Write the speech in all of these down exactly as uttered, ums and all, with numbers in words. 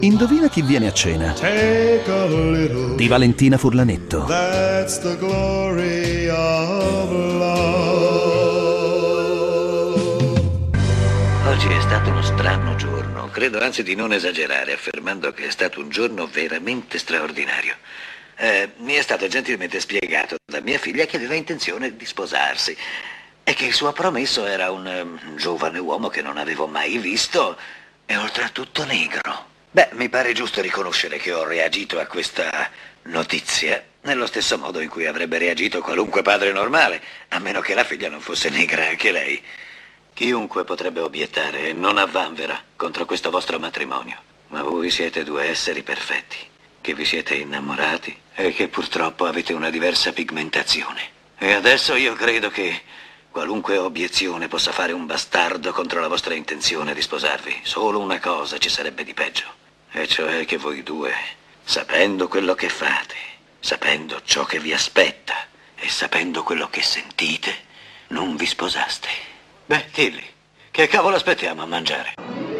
Indovina chi viene a cena? Take a little, Di Valentina Furlanetto. that's the glory of love. Oggi è stato uno strano giorno. Credo anzi di non esagerare affermando che è stato un giorno veramente straordinario. Eh, mi è stato gentilmente spiegato da mia figlia che aveva intenzione di sposarsi e che il suo promesso era un um, giovane uomo che non avevo mai visto e oltretutto negro. Beh, mi pare giusto riconoscere che ho reagito a questa notizia nello stesso modo in cui avrebbe reagito qualunque padre normale, a meno che la figlia non fosse negra anche lei. Chiunque potrebbe obiettare, non avvanvera, contro questo vostro matrimonio. Ma voi siete due esseri perfetti, che vi siete innamorati e che purtroppo avete una diversa pigmentazione. E adesso io credo che qualunque obiezione possa fare un bastardo contro la vostra intenzione di sposarvi. Solo una cosa ci sarebbe di peggio, e cioè che voi due, sapendo quello che fate, sapendo ciò che vi aspetta e sapendo quello che sentite, non vi sposaste. Beh, Tilly, che cavolo aspettiamo a mangiare?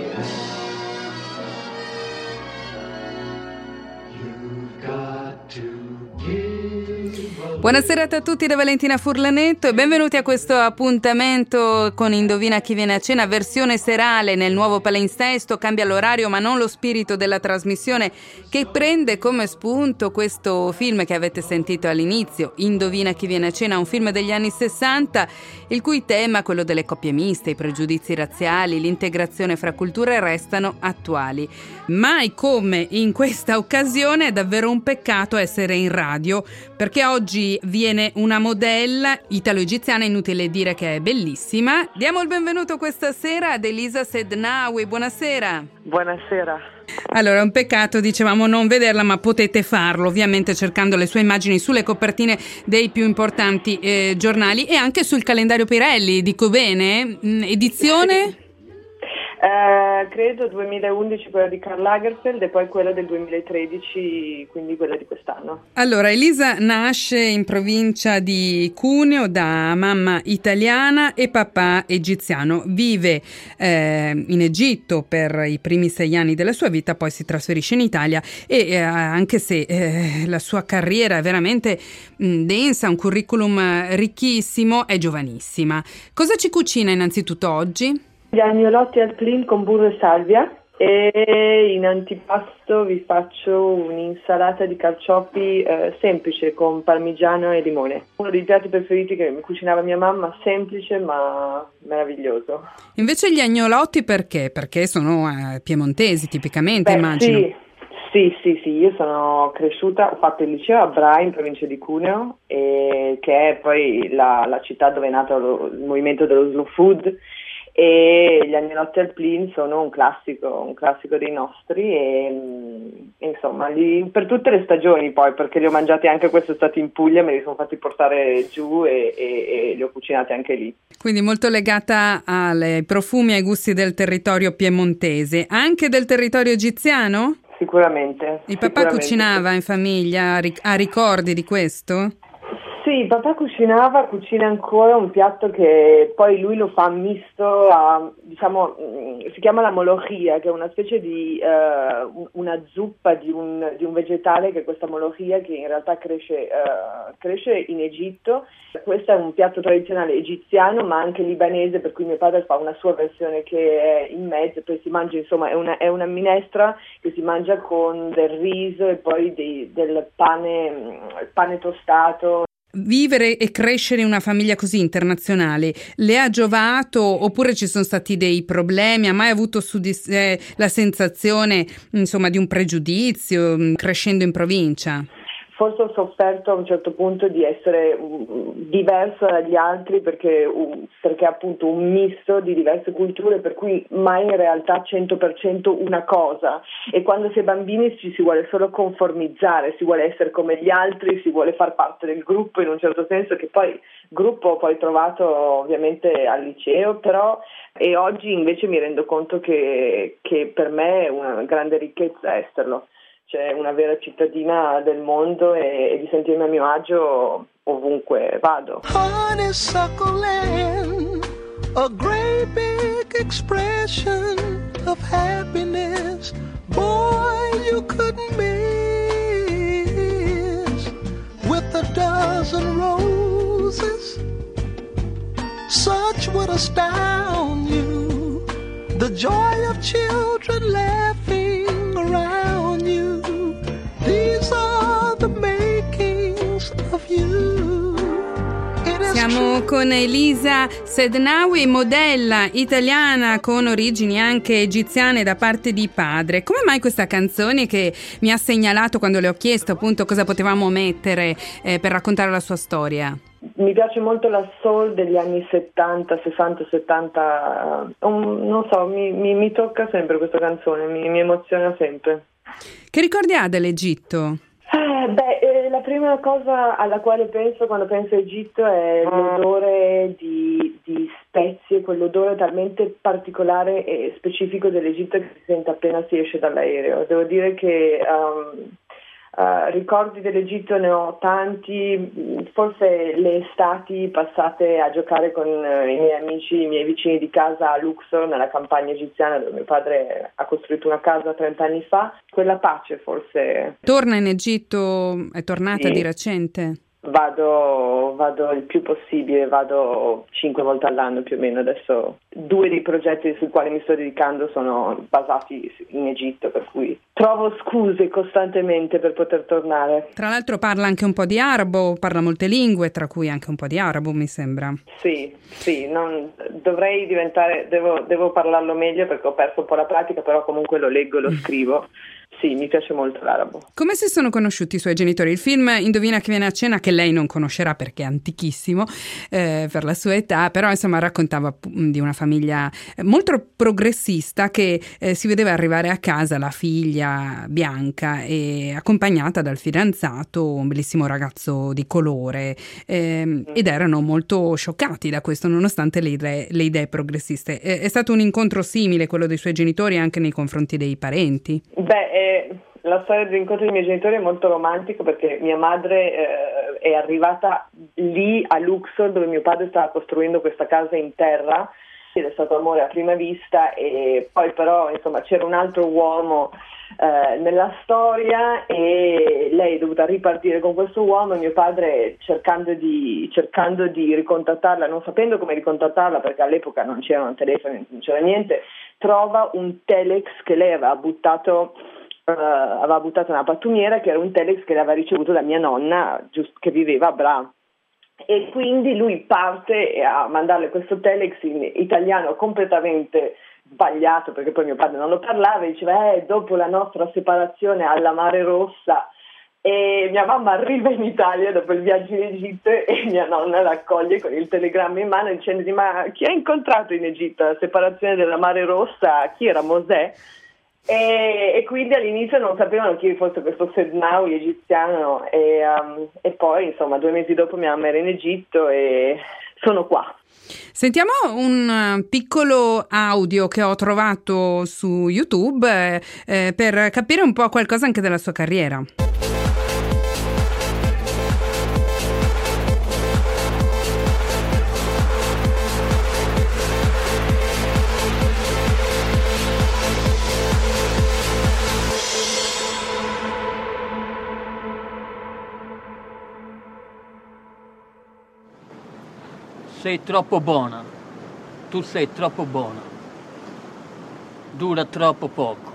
Buonasera a tutti da Valentina Furlanetto e benvenuti a questo appuntamento con Indovina chi viene a cena, versione serale nel nuovo palinsesto. Cambia l'orario ma non lo spirito della trasmissione, che prende come spunto questo film che avete sentito all'inizio, Indovina chi viene a cena, un film degli anni sessanta, il cui tema, quello delle coppie miste, i pregiudizi razziali, l'integrazione fra culture, restano attuali. Mai come in questa occasione è davvero un peccato essere in radio, perché oggi viene una modella italo-egiziana, inutile dire che è bellissima. Diamo il benvenuto questa sera ad Elisa Sednawi. Buonasera. Buonasera. Allora, è un peccato, dicevamo, non vederla, ma potete farlo ovviamente cercando le sue immagini sulle copertine dei più importanti eh, giornali e anche sul calendario Pirelli. Dico bene? Mm, edizione? Eh, credo duemilaundici quella di Karl Lagerfeld e poi quella del duemilatredici, quindi quella di quest'anno. Allora, Elisa nasce in provincia di Cuneo da mamma italiana e papà egiziano. Vive eh, in Egitto per i primi sei anni della sua vita, poi si trasferisce in Italia e eh, anche se eh, la sua carriera è veramente mh, densa, un curriculum ricchissimo, è giovanissima. Cosa ci cucina innanzitutto oggi? Gli agnolotti al plin con burro e salvia e in antipasto vi faccio un'insalata di carciofi eh, semplice con parmigiano e limone. Uno dei piatti preferiti che mi cucinava mia mamma, semplice ma meraviglioso. Invece gli agnolotti perché? Perché sono eh, piemontesi tipicamente, Beh, immagino. Sì. Sì, sì, sì, io sono cresciuta, ho fatto il liceo a Bra in provincia di Cuneo, e, che è poi la, la città dove è nato lo, il movimento dello slow food, e gli agnolotti al plin sono un classico, un classico dei nostri e, e insomma li, per tutte le stagioni poi, perché li ho mangiati anche quest'estate in Puglia, me li sono fatti portare giù e, e, e li ho cucinati anche lì. Quindi molto legata ai profumi e ai gusti del territorio piemontese, anche del territorio egiziano? Sicuramente. Il papà sicuramente. Cucinava in famiglia, ha ricordi di questo? Sì, papà cucinava, cucina ancora un piatto che poi lui lo fa misto a, diciamo, si chiama la molochia, che è una specie di, uh, una zuppa di un, di un vegetale che è questa molochia che in realtà cresce, uh, cresce in Egitto. Questo è un piatto tradizionale egiziano ma anche libanese, per cui mio padre fa una sua versione che è in mezzo e poi si mangia, insomma è una, è una minestra che si mangia con del riso e poi dei, del pane, pane tostato. Vivere e crescere in una famiglia così internazionale le ha giovato oppure ci sono stati dei problemi? Ha mai avuto su di sé la sensazione, insomma, di un pregiudizio crescendo in provincia? Forse ho sofferto a un certo punto di essere uh, diverso dagli altri perché, uh, perché appunto un misto di diverse culture, per cui mai in realtà cento per cento una cosa, e quando si è bambini ci si vuole solo conformizzare, si vuole essere come gli altri, si vuole far parte del gruppo in un certo senso, che poi gruppo ho poi trovato ovviamente al liceo, però e oggi invece mi rendo conto che, che per me è una grande ricchezza esserlo. C'è una vera cittadina del mondo e, e di sentirmi a mio agio ovunque vado. Honeysuckle land, a great big expression of happiness, Boy, you couldn't miss with a dozen roses. Such would astound you, the joy of children laughing around you. These are the makings of you. It is Siamo con Elisa Sednawi, modella italiana con origini anche egiziane da parte di padre. Come mai questa canzone che mi ha segnalato quando le ho chiesto appunto cosa potevamo mettere eh, per raccontare la sua storia? Mi piace molto la soul degli anni settanta, sessanta, settanta, um, non so, mi, mi, mi tocca sempre questa canzone, mi, mi emoziona sempre. Che ricordi ha dell'Egitto? Eh, beh, eh, la prima cosa alla quale penso quando penso a Egitto è l'odore di, di spezie, quell'odore talmente particolare e specifico dell'Egitto che si sente appena si esce dall'aereo. Devo dire che um, uh, ricordi dell'Egitto ne ho tanti, forse le estati passate a giocare con uh, i miei amici, i miei vicini di casa a Luxor, nella campagna egiziana dove mio padre ha costruito una casa trent'anni fa. Quella pace forse. Torna in Egitto, è tornata Sì. di recente? Vado, vado il più possibile, vado cinque volte all'anno più o meno. Adesso due dei progetti sui quali mi sto dedicando sono basati in Egitto, per cui trovo scuse costantemente per poter tornare. Tra l'altro parla anche un po' di arabo, parla molte lingue, tra cui anche un po' di arabo, mi sembra. Sì, sì, non, dovrei diventare, devo, devo parlarlo meglio perché ho perso un po' la pratica, però comunque lo leggo e lo scrivo. Sì, mi piace molto l'arabo. Come si sono conosciuti i suoi genitori? Il film Indovina chi viene a cena, che lei non conoscerà perché è antichissimo eh, per la sua età, però insomma raccontava di una famiglia molto progressista che eh, si vedeva arrivare a casa la figlia bianca e accompagnata dal fidanzato, un bellissimo ragazzo di colore, eh, mm. ed erano molto scioccati da questo nonostante le idee, le idee progressiste. È, è stato un incontro simile quello dei suoi genitori anche nei confronti dei parenti? Beh, eh... La storia dell'incontro dei miei genitori è molto romantica perché mia madre eh, è arrivata lì a Luxor dove mio padre stava costruendo questa casa in terra ed è stato amore a prima vista e poi però insomma c'era un altro uomo eh, nella storia e lei è dovuta ripartire con questo uomo e mio padre cercando di, cercando di ricontattarla, non sapendo come ricontattarla perché all'epoca non c'erano telefoni, non c'era niente, trova un telex che lei aveva buttato Uh, aveva buttato nella pattumiera che era un telex che aveva ricevuto da mia nonna giust- che viveva a Bra e quindi lui parte a mandarle questo telex in italiano completamente sbagliato perché poi mio padre non lo parlava e diceva eh, dopo la nostra separazione alla Mare Rossa e mia mamma arriva in Italia dopo il viaggio in Egitto e mia nonna la accoglie con il telegramma in mano dicendo ma chi ha incontrato in Egitto la separazione della Mare Rossa? Chi era Mosè? E, e quindi all'inizio non sapevano chi fosse questo Sednawi egiziano e, um, e poi insomma due mesi dopo mia mamma era in Egitto e sono qua. Sentiamo un piccolo audio che ho trovato su YouTube eh, eh, per capire un po' qualcosa anche della sua carriera. Sei troppo buona, tu sei troppo buona, dura troppo poco.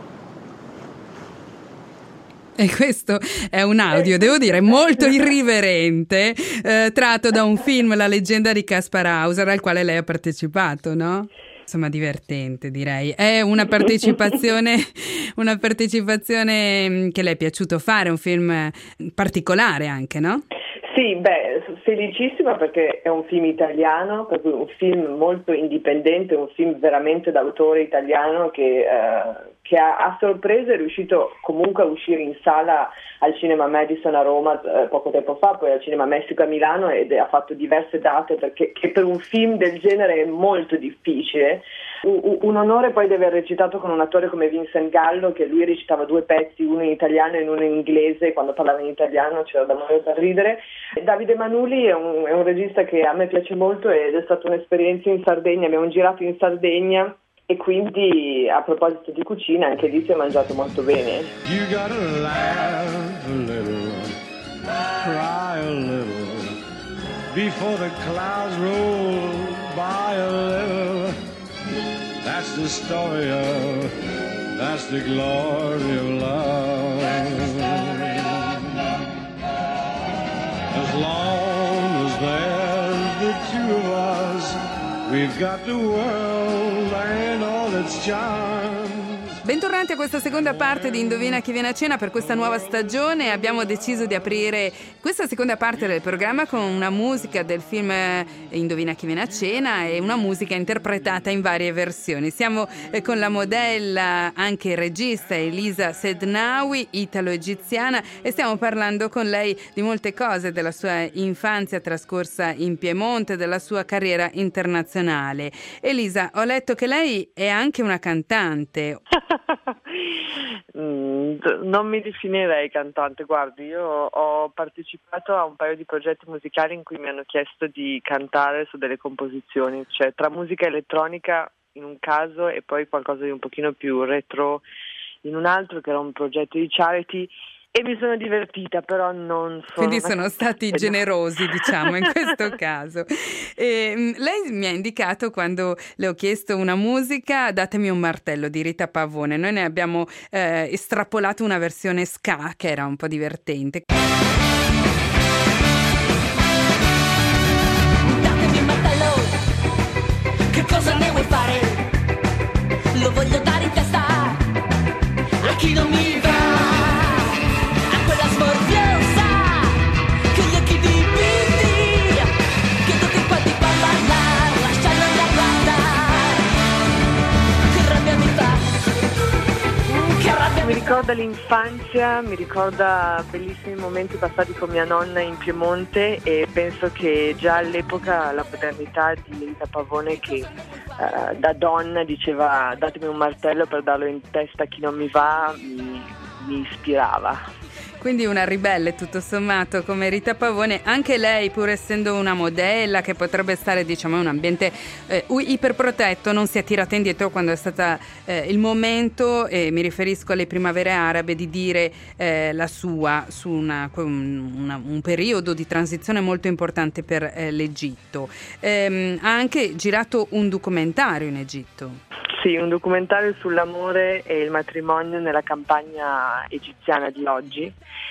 E questo è un audio, devo dire, molto irriverente, eh, tratto da un film, La leggenda di Kaspar Hauser, al quale lei ha partecipato, no? Insomma, divertente, direi. È una partecipazione, una partecipazione che le è piaciuto fare, un film particolare anche, no? Sì, beh, felicissima perché è un film italiano, proprio un film molto indipendente, un film veramente d'autore italiano che, eh, che ha, a sorpresa è riuscito comunque a uscire in sala al Cinema Madison a Roma eh, poco tempo fa, poi al Cinema Messico a Milano ed ha fatto diverse date perché che per un film del genere è molto difficile. Un, un onore poi di aver recitato con un attore come Vincent Gallo, che lui recitava due pezzi, uno in italiano e uno in inglese, quando parlava in italiano c'era da morire per ridere. Davide Manuli è un, è un regista che a me piace molto ed è stata un'esperienza in Sardegna, abbiamo girato in Sardegna e quindi a proposito di cucina anche lì si è mangiato molto bene. You gotta laugh a little, cry a little, before the clouds roll by a little. That's the story of, that's the glory of love. As long as there's the two of us, we've got the world and all its charms. Bentornati a questa seconda parte di Indovina chi viene a cena per questa nuova stagione. Abbiamo deciso di aprire questa seconda parte del programma con una musica del film Indovina chi viene a cena e una musica interpretata in varie versioni. Siamo con la modella, anche regista Elisa Sednawi, italo-egiziana, e stiamo parlando con lei di molte cose, della sua infanzia trascorsa in Piemonte, della sua carriera internazionale. Elisa, ho letto che lei è anche una cantante. Mm, non mi definirei cantante, guardi, io ho partecipato a un paio di progetti musicali in cui mi hanno chiesto di cantare su delle composizioni, cioè tra musica elettronica in un caso e poi qualcosa di un pochino più retro in un altro, che era un progetto di charity. E mi sono divertita, però non sono... Quindi sono stati generosi, diciamo, in questo caso. E, lei mi ha indicato, quando le ho chiesto una musica, datemi un martello di Rita Pavone. Noi ne abbiamo eh, estrapolato una versione ska, che era un po' divertente. Datemi un martello, che cosa ne vuoi fare? Lo voglio dare in testa a chi non mi va. Mi ricorda l'infanzia, mi ricorda bellissimi momenti passati con mia nonna in Piemonte, e penso che già all'epoca la modernità di Rita Pavone, che uh, da donna diceva datemi un martello per darlo in testa a chi non mi va, mi, mi ispirava. Quindi una ribelle tutto sommato come Rita Pavone, anche lei, pur essendo una modella che potrebbe stare, diciamo, in un ambiente eh, iperprotetto, non si è tirata indietro quando è stato eh, il momento, e mi riferisco alle primavere arabe, di dire eh, la sua su una, una, un periodo di transizione molto importante per eh, l'Egitto. Ehm, ha anche girato un documentario in Egitto. Sì, un documentario sull'amore e il matrimonio nella campagna egiziana di oggi,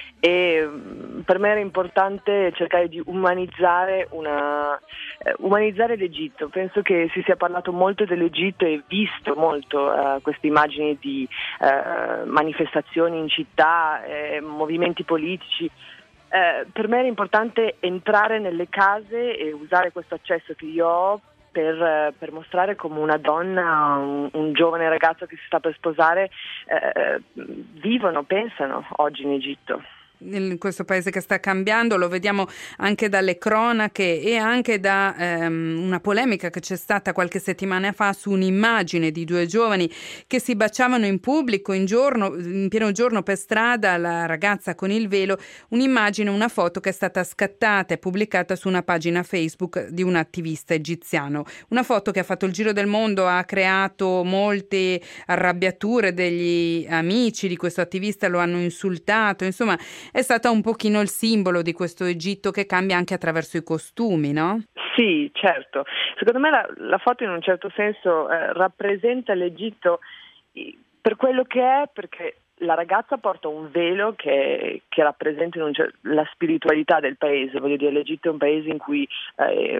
e per me era importante cercare di umanizzare una eh, umanizzare l'Egitto. Penso che si sia parlato molto dell'Egitto e visto molto eh, queste immagini di eh, manifestazioni in città, eh, movimenti politici. Eh, per me era importante entrare nelle case e usare questo accesso che io ho Per, per mostrare come una donna, un, un giovane ragazzo che si sta per sposare eh, vivono, pensano oggi in Egitto. In questo paese che sta cambiando, lo vediamo anche dalle cronache e anche da ehm, una polemica che c'è stata qualche settimana fa su un'immagine di due giovani che si baciavano in pubblico in giorno, in pieno giorno per strada, la ragazza con il velo, un'immagine, una foto che è stata scattata e pubblicata su una pagina Facebook di un attivista egiziano, una foto che ha fatto il giro del mondo, ha creato molte arrabbiature degli amici di questo attivista, lo hanno insultato, insomma è stata un pochino il simbolo di questo Egitto che cambia anche attraverso i costumi, no? Sì, certo. Secondo me la, la foto in un certo senso eh, rappresenta l'Egitto per quello che è, perché la ragazza porta un velo che, che rappresenta in un cer- la spiritualità del paese. Voglio dire, l'Egitto è un paese in cui eh,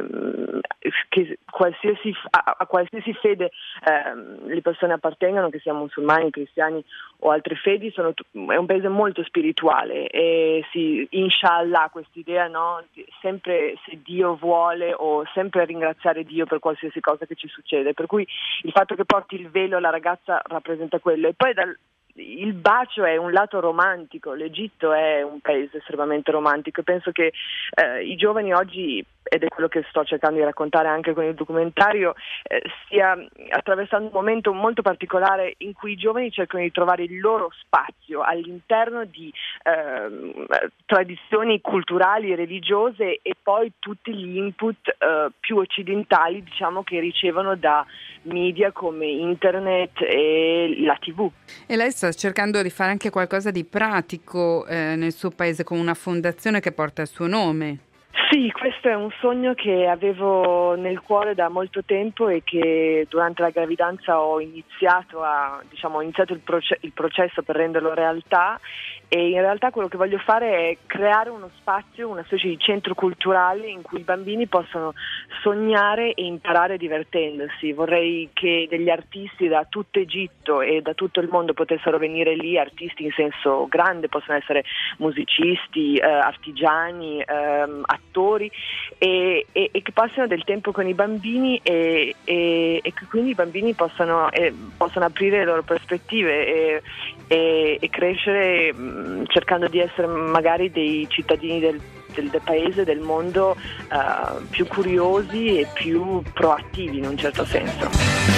che qualsiasi, a, a qualsiasi fede eh, le persone appartengano, che siano musulmani, cristiani o altre fedi, sono t- è un paese molto spirituale, e si, inshallah, quest'idea, no? Sempre se Dio vuole, o sempre ringraziare Dio per qualsiasi cosa che ci succede. Per cui il fatto che porti il velo, la ragazza rappresenta quello. E poi dal il bacio è un lato romantico, l'Egitto è un paese estremamente romantico, e penso che eh, i giovani oggi, ed è quello che sto cercando di raccontare anche con il documentario, eh, stia attraversando un momento molto particolare in cui i giovani cercano di trovare il loro spazio all'interno di eh, tradizioni culturali e religiose e poi tutti gli input eh, più occidentali, diciamo, che ricevono da media come internet e la tivù. E lei sta cercando di fare anche qualcosa di pratico eh, nel suo paese con una fondazione che porta il suo nome. Sì, questo è un sogno che avevo nel cuore da molto tempo e che durante la gravidanza ho iniziato a, diciamo, ho iniziato il, proce- il processo per renderlo realtà, e in realtà quello che voglio fare è creare uno spazio, una specie di centro culturale in cui i bambini possano sognare e imparare divertendosi. Vorrei che degli artisti da tutto Egitto e da tutto il mondo potessero venire lì, artisti in senso grande, possono essere musicisti, eh, artigiani, ehm, attori, e, e, e che passino del tempo con i bambini e, e, e che quindi i bambini possano, eh, possano aprire le loro prospettive e, e, e crescere mh, cercando di essere magari dei cittadini del, del, del paese, del mondo, uh, più curiosi e più proattivi in un certo senso.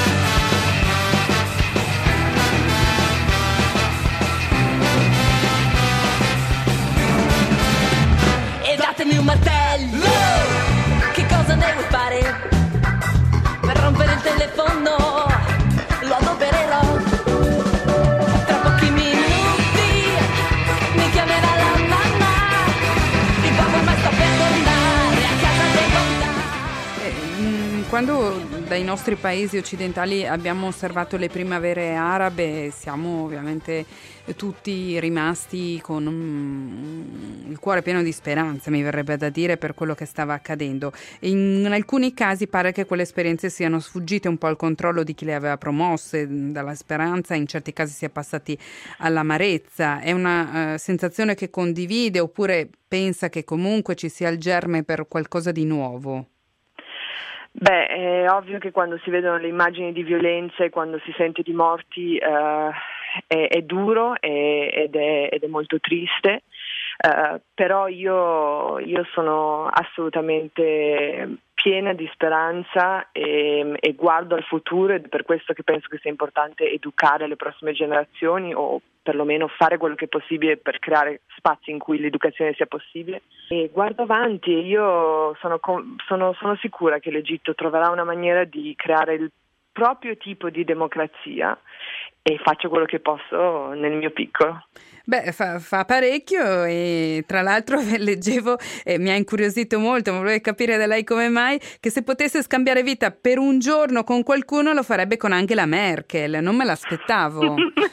Datemi un martello, che cosa devo fare per rompere il telefono? Lo adopererò. Tra pochi minuti mi chiamerà la mamma, il papà ormai sta per tornare a casa dei contatti. Quando dai nostri paesi occidentali abbiamo osservato le primavere arabe, siamo ovviamente tutti rimasti con um, il cuore pieno di speranza, mi verrebbe da dire, per quello che stava accadendo. In, in alcuni casi pare che quelle esperienze siano sfuggite un po' al controllo di chi le aveva promosse, dalla speranza in certi casi si è passati all'amarezza. È una uh, sensazione che condivide, oppure pensa che comunque ci sia il germe per qualcosa di nuovo? Beh, è ovvio che quando si vedono le immagini di violenza e quando si sente di morti uh, è, è duro e, ed, è, ed è molto triste, uh, però io, io sono assolutamente piena di speranza e, e guardo al futuro, ed è per questo che penso che sia importante educare le prossime generazioni, o perlomeno fare quello che è possibile per creare spazi in cui l'educazione sia possibile. E guardo avanti e io sono, sono, sono sicura che l'Egitto troverà una maniera di creare il proprio tipo di democrazia, e faccio quello che posso nel mio piccolo. Beh, fa, fa parecchio, e tra l'altro leggevo e mi ha incuriosito molto, ma volevo capire da lei come mai, che se potesse scambiare vita per un giorno con qualcuno lo farebbe con Angela Merkel. Non me l'aspettavo.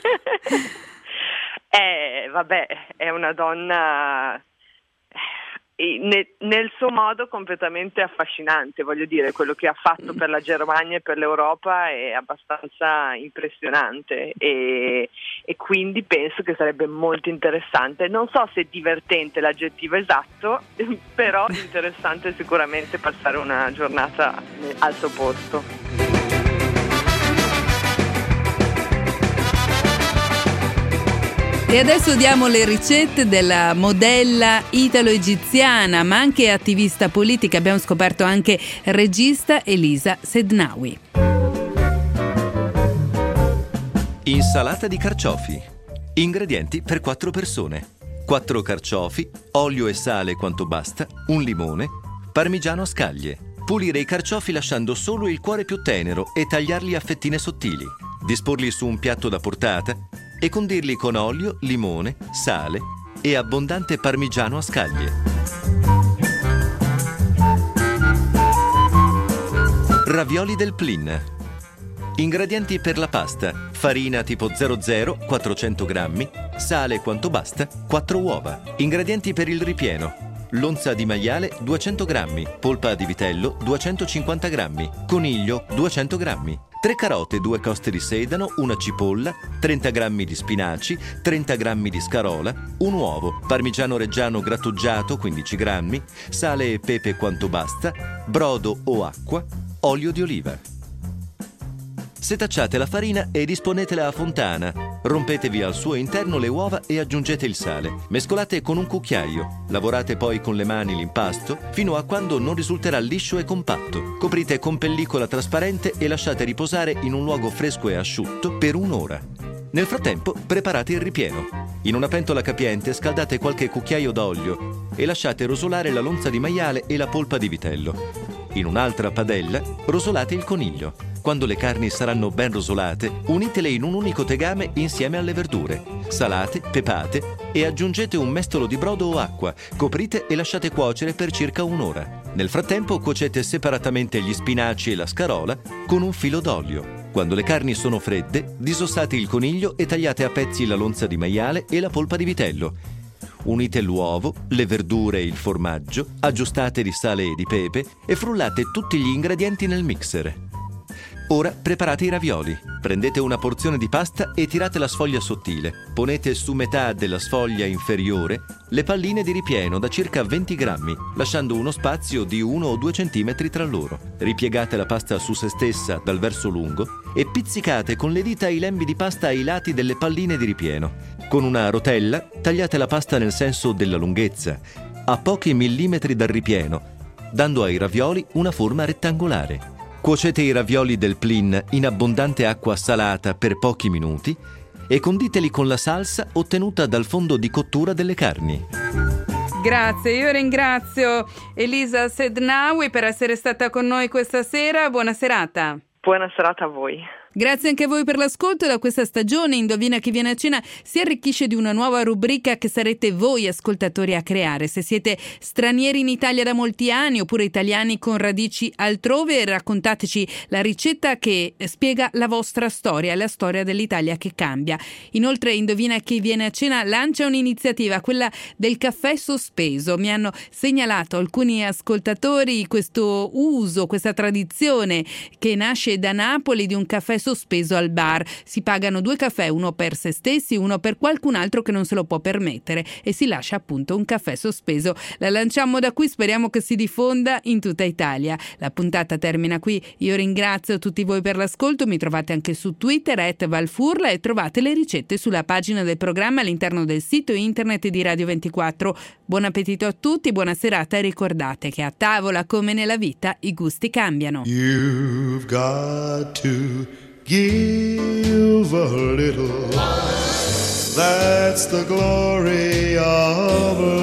Eh, vabbè, è una donna nel, nel suo modo completamente affascinante, voglio dire, quello che ha fatto per la Germania e per l'Europa è abbastanza impressionante, e, e quindi penso che sarebbe molto interessante. Non so se divertente è l'aggettivo esatto, però interessante sicuramente passare una giornata al suo posto. E adesso diamo le ricette della modella italo-egiziana, ma anche attivista politica. Abbiamo scoperto anche regista Elisa Sednawi. Insalata di carciofi. Ingredienti per quattro persone: quattro carciofi, olio e sale quanto basta, un limone, parmigiano a scaglie. Pulire i carciofi lasciando solo il cuore più tenero e tagliarli a fettine sottili. Disporli su un piatto da portata e condirli con olio, limone, sale e abbondante parmigiano a scaglie. Ravioli del Plin. Ingredienti per la pasta: farina tipo zero zero quattrocento grammi, sale quanto basta, quattro uova. Ingredienti per il ripieno: lonza di maiale duecento grammi, polpa di vitello duecentocinquanta grammi, coniglio duecento grammi, tre carote, due coste di sedano, una cipolla, trenta grammi di spinaci, trenta grammi di scarola, un uovo, parmigiano reggiano grattugiato quindici grammi, sale e pepe quanto basta, brodo o acqua, olio di oliva. Setacciate la farina e disponetela a fontana. Rompetevi al suo interno le uova e aggiungete il sale. Mescolate con un cucchiaio. Lavorate poi con le mani l'impasto fino a quando non risulterà liscio e compatto. Coprite con pellicola trasparente e lasciate riposare in un luogo fresco e asciutto per un'ora. Nel frattempo preparate il ripieno. In una pentola capiente scaldate qualche cucchiaio d'olio e lasciate rosolare la lonza di maiale e la polpa di vitello. In un'altra padella rosolate il coniglio. Quando le carni saranno ben rosolate, unitele in un unico tegame insieme alle verdure. Salate, pepate e aggiungete un mestolo di brodo o acqua. Coprite e lasciate cuocere per circa un'ora. Nel frattempo cuocete separatamente gli spinaci e la scarola con un filo d'olio. Quando le carni sono fredde, disossate il coniglio e tagliate a pezzi la lonza di maiale e la polpa di vitello. Unite l'uovo, le verdure e il formaggio, aggiustate di sale e di pepe e frullate tutti gli ingredienti nel mixer. Ora preparate i ravioli. Prendete una porzione di pasta e tirate la sfoglia sottile. Ponete su metà della sfoglia inferiore le palline di ripieno da circa venti grammi, lasciando uno spazio di uno o due centimetri tra loro. Ripiegate la pasta su se stessa dal verso lungo e pizzicate con le dita i lembi di pasta ai lati delle palline di ripieno. Con una rotella tagliate la pasta nel senso della lunghezza, a pochi millimetri dal ripieno, dando ai ravioli una forma rettangolare. Cuocete i ravioli del plin in abbondante acqua salata per pochi minuti e conditeli con la salsa ottenuta dal fondo di cottura delle carni. Grazie, io ringrazio Elisa Sednawi per essere stata con noi questa sera. Buona serata. Buona serata a voi. Grazie anche a voi per l'ascolto. Da questa stagione Indovina chi viene a cena si arricchisce di una nuova rubrica che sarete voi ascoltatori a creare. Se siete stranieri in Italia da molti anni oppure italiani con radici altrove, raccontateci la ricetta che spiega la vostra storia, la storia dell'Italia che cambia. Inoltre Indovina chi viene a cena lancia un'iniziativa, quella del caffè sospeso. Mi hanno segnalato alcuni ascoltatori questo uso, questa tradizione che nasce da Napoli di un caffè sospeso al bar. Si pagano due caffè, uno per se stessi, uno per qualcun altro che non se lo può permettere, e si lascia appunto un caffè sospeso. La lanciamo da qui, speriamo che si diffonda in tutta Italia. La puntata termina qui. Io ringrazio tutti voi per l'ascolto. Mi trovate anche su Twitter at Valfurla e trovate le ricette sulla pagina del programma all'interno del sito internet di Radio ventiquattro. Buon appetito a tutti, buona serata e ricordate che a tavola come nella vita i gusti cambiano. You've got to give a little. That's the glory of